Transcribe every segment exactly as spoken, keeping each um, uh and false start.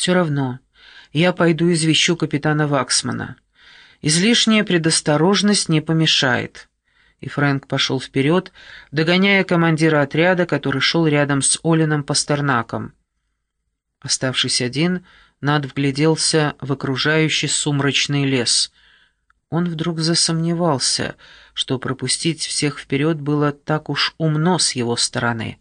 «Все равно. Я пойду извещу капитана Ваксмана. Излишняя предосторожность не помешает». И Фрэнк пошел вперед, догоняя командира отряда, который шел рядом с Олином Пастернаком. Оставшись один, Над вгляделся в окружающий сумрачный лес. Он вдруг засомневался, что пропустить всех вперед было так уж умно с его стороны.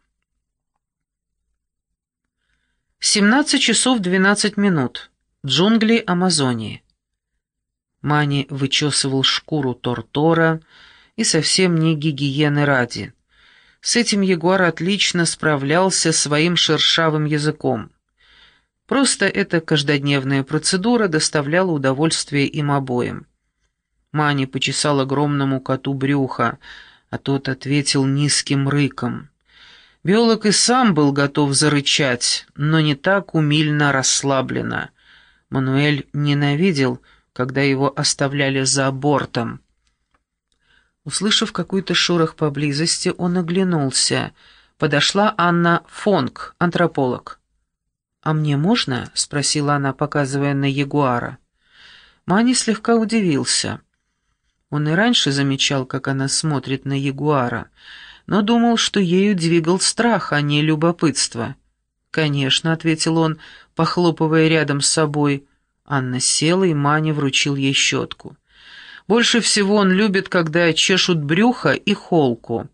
семнадцать часов двенадцать минут. Джунгли Амазонии. Мани вычесывал шкуру тортора, и совсем не гигиены ради. С этим ягуар отлично справлялся своим шершавым языком. Просто эта каждодневная процедура доставляла удовольствие им обоим. Мани почесал огромному коту брюха, а тот ответил низким рыком. Биолог и сам был готов зарычать, но не так умильно расслабленно. Мануэль ненавидел, когда его оставляли за бортом. Услышав какой-то шорох поблизости, он оглянулся. Подошла Анна Фонг, антрополог. «А мне можно?» — спросила она, показывая на ягуара. Мани слегка удивился. Он и раньше замечал, как она смотрит на ягуара, но думал, что ею двигал страх, а не любопытство. «Конечно», — ответил он, похлопывая рядом с собой. Анна села, и Мани вручил ей щетку. Больше всего он любит, когда чешут брюхо и холку.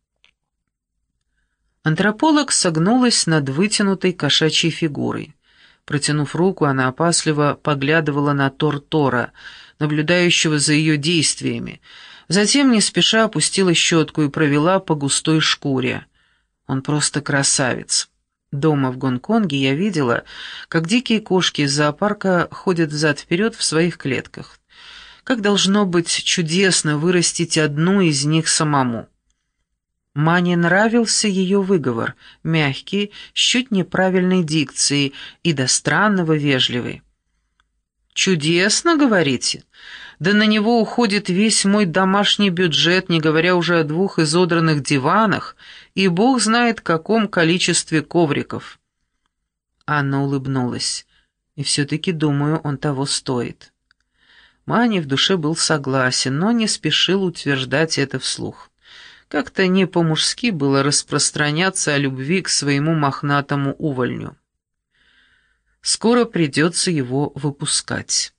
Антрополог согнулась над вытянутой кошачьей фигурой. Протянув руку, она опасливо поглядывала на Тортора, наблюдающего за ее действиями. Затем не спеша опустила щетку и провела по густой шкуре. Он просто красавец. Дома в Гонконге я видела, как дикие кошки из зоопарка ходят взад-вперед в своих клетках. Как должно быть чудесно вырастить одну из них самому. Мане нравился ее выговор, мягкий, с чуть неправильной дикцией и до странного вежливый. «Чудесно, говорите? Да на него уходит весь мой домашний бюджет, не говоря уже о двух изодранных диванах, и бог знает каком количестве ковриков». Анна улыбнулась. «И все-таки, думаю, он того стоит». Мани в душе был согласен, но не спешил утверждать это вслух. Как-то не по-мужски было распространяться о любви к своему мохнатому увольню. Скоро придется его выпускать.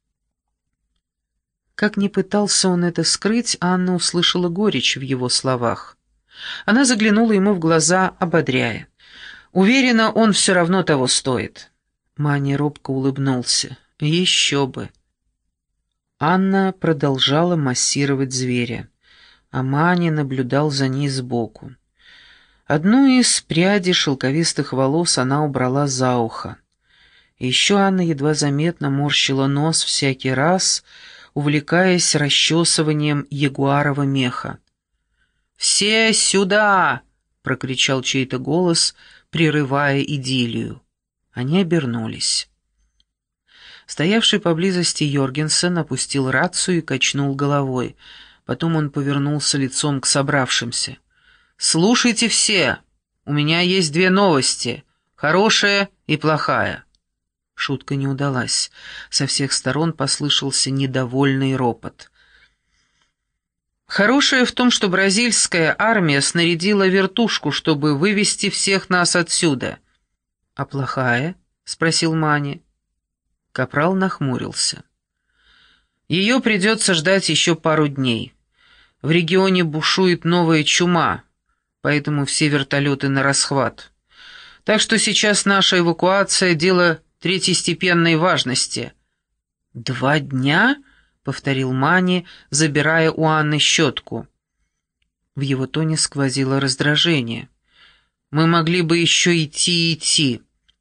Как ни пытался он это скрыть, Анна услышала горечь в его словах. Она заглянула ему в глаза, ободряя. «Уверена, он все равно того стоит». Мани робко улыбнулся. «Еще бы». Анна продолжала массировать зверя, а Мани наблюдал за ней сбоку. Одну из прядей шелковистых волос она убрала за ухо. Еще Анна едва заметно морщила нос всякий раз, увлекаясь расчесыванием ягуарова меха. «Все сюда!» — прокричал чей-то голос, прерывая идиллию. Они обернулись. Стоявший поблизости Йоргенсен опустил рацию и качнул головой. Потом он повернулся лицом к собравшимся. «Слушайте все! У меня есть две новости, хорошая и плохая». Шутка не удалась. Со всех сторон послышался недовольный ропот. «Хорошее в том, что бразильская армия снарядила вертушку, чтобы вывести всех нас отсюда». «А плохая?» — спросил Мани. Капрал нахмурился. «Ее придется ждать еще пару дней. В регионе бушует новая чума, поэтому все вертолеты на расхват. Так что сейчас наша эвакуация — дело третьестепенной важности». «Два дня?» — повторил Мани, забирая у Анны щетку. В его тоне сквозило раздражение. «Мы могли бы еще идти и идти».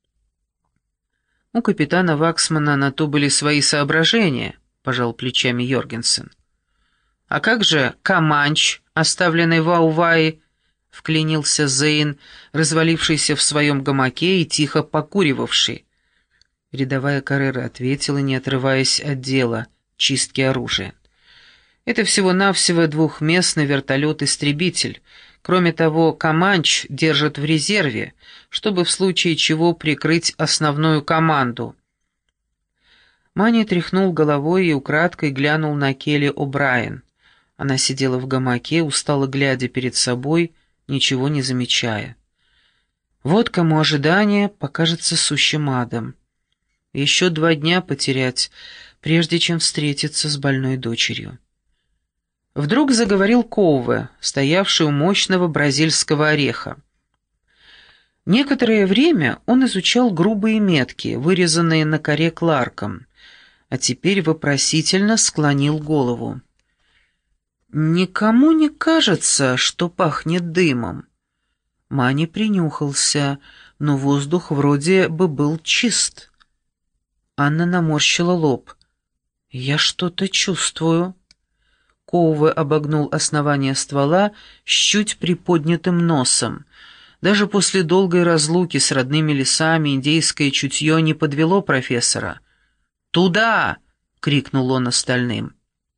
«У капитана Ваксмана на то были свои соображения», — пожал плечами Йоргенсен. «А как же Каманч, оставленный в Аувае?» — вклинился Зейн, развалившийся в своем гамаке и тихо покуривавший. Рядовая Каррера ответила, не отрываясь от дела чистки оружия. «Это всего-навсего двухместный вертолет-истребитель, Кроме того, Команч держит в резерве, чтобы в случае чего прикрыть основную команду. Мани тряхнул головой и украдкой глянул на Келли О'Брайен. Она сидела в гамаке, устало глядя перед собой, ничего не замечая. Вот кому ожидание покажется сущим адом. Еще два дня потерять, прежде чем встретиться с больной дочерью. Вдруг заговорил Коуве, стоявший у мощного бразильского ореха. Некоторое время он изучал грубые метки, вырезанные на коре Кларком, а теперь вопросительно склонил голову. «Никому не кажется, что пахнет дымом?» Мани принюхался, но воздух вроде бы был чист. Анна наморщила лоб. «Я что-то чувствую». Коуве обогнул основание ствола с чуть приподнятым носом. Даже после долгой разлуки с родными лесами индейское чутье не подвело профессора. «Туда!» — крикнул он остальным.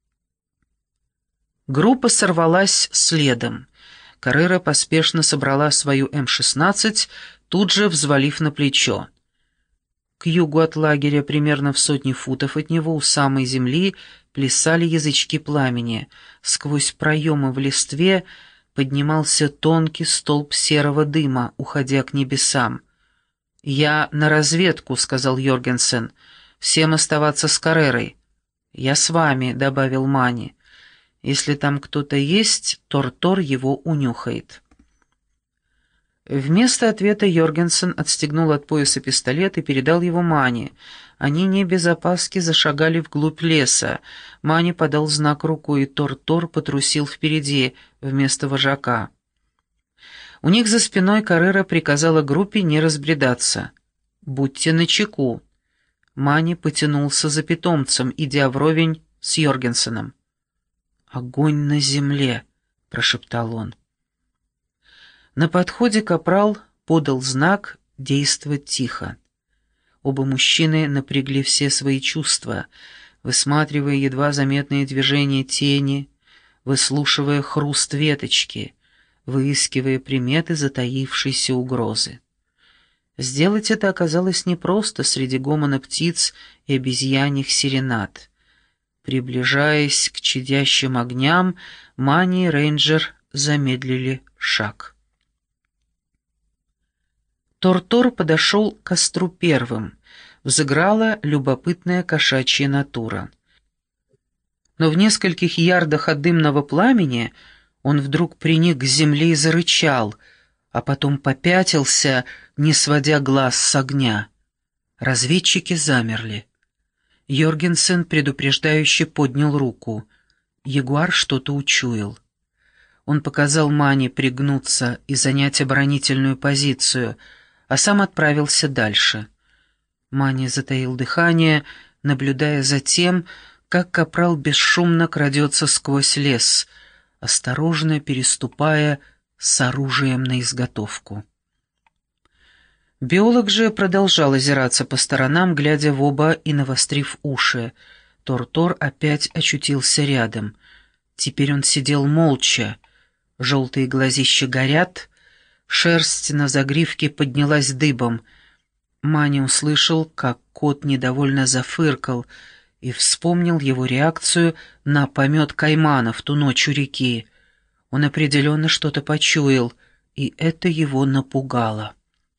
Группа сорвалась следом. Каррера поспешно собрала свою эм шестнадцать, тут же взвалив на плечо. К югу от лагеря, примерно в сотне футов от него, у самой земли, плясали язычки пламени. Сквозь проемы в листве поднимался тонкий столб серого дыма, уходя к небесам. «Я на разведку», — сказал Йоргенсен. «Всем оставаться с Каррерой». «Я с вами», — добавил Мани. «Если там кто-то есть, Тортор его унюхает». Вместо ответа Йоргенсен отстегнул от пояса пистолет и передал его Мани. Они не без опаски зашагали вглубь леса. Мани подал знак рукой, и Тортор потрусил впереди, вместо вожака. У них за спиной Каррера приказала группе не разбредаться. «Будьте начеку». Мани потянулся за питомцем, идя вровень с Йоргенсеном. «Огонь на земле», — прошептал он. На подходе капрал подал знак «действовать тихо». Оба мужчины напрягли все свои чувства, высматривая едва заметные движения тени, выслушивая хруст веточки, выискивая приметы затаившейся угрозы. Сделать это оказалось непросто среди гомона птиц и обезьяньих серенад. Приближаясь к чадящим огням, Мани и рейнджер замедлили шаг. Тортор подошел к костру первым. Взыграла любопытная кошачья натура. Но в нескольких ярдах от дымного пламени он вдруг приник к земле и зарычал, а потом попятился, не сводя глаз с огня. Разведчики замерли. Йоргенсен предупреждающе поднял руку. Ягуар что-то учуял. Он показал Мани пригнуться и занять оборонительную позицию, а сам отправился дальше. Мани затаил дыхание, наблюдая за тем, как капрал бесшумно крадется сквозь лес, осторожно переступая с оружием на изготовку. Биолог же продолжал озираться по сторонам, глядя в оба и навострив уши. Тортор опять очутился рядом. Теперь он сидел молча. Желтые глазища горят, шерсть на загривке поднялась дыбом. Мани услышал, как кот недовольно зафыркал, и вспомнил его реакцию на помет каймана в ту ночь у реки. Он определенно что-то почуял, и это его напугало.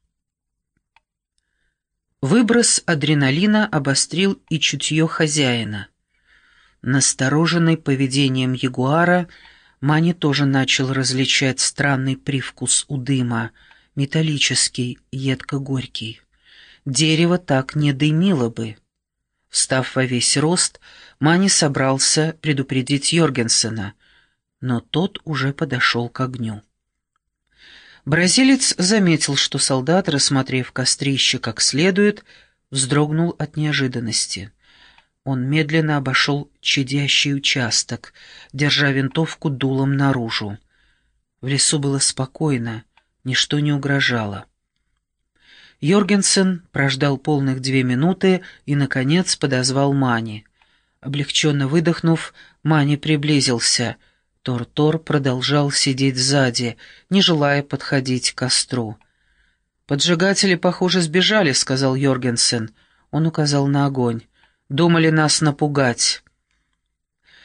Выброс адреналина обострил и чутье хозяина. Настороженный поведением ягуара, Мани тоже начал различать странный привкус у дыма, металлический, едко-горький. Дерево так не дымило бы. Встав во весь рост, Мани собрался предупредить Йоргенсена, но тот уже подошел к огню. Бразилец заметил, что солдат, рассмотрев кострище как следует, вздрогнул от неожиданности. Он медленно обошел чадящий участок, держа винтовку дулом наружу. В лесу было спокойно, ничто не угрожало. Йоргенсен прождал полных две минуты и, наконец, подозвал Мани. Облегченно выдохнув, Мани приблизился. Тор-Тор продолжал сидеть сзади, не желая подходить к костру. «Поджигатели, похоже, сбежали», — сказал Йоргенсен. Он указал на огонь. «Думали нас напугать».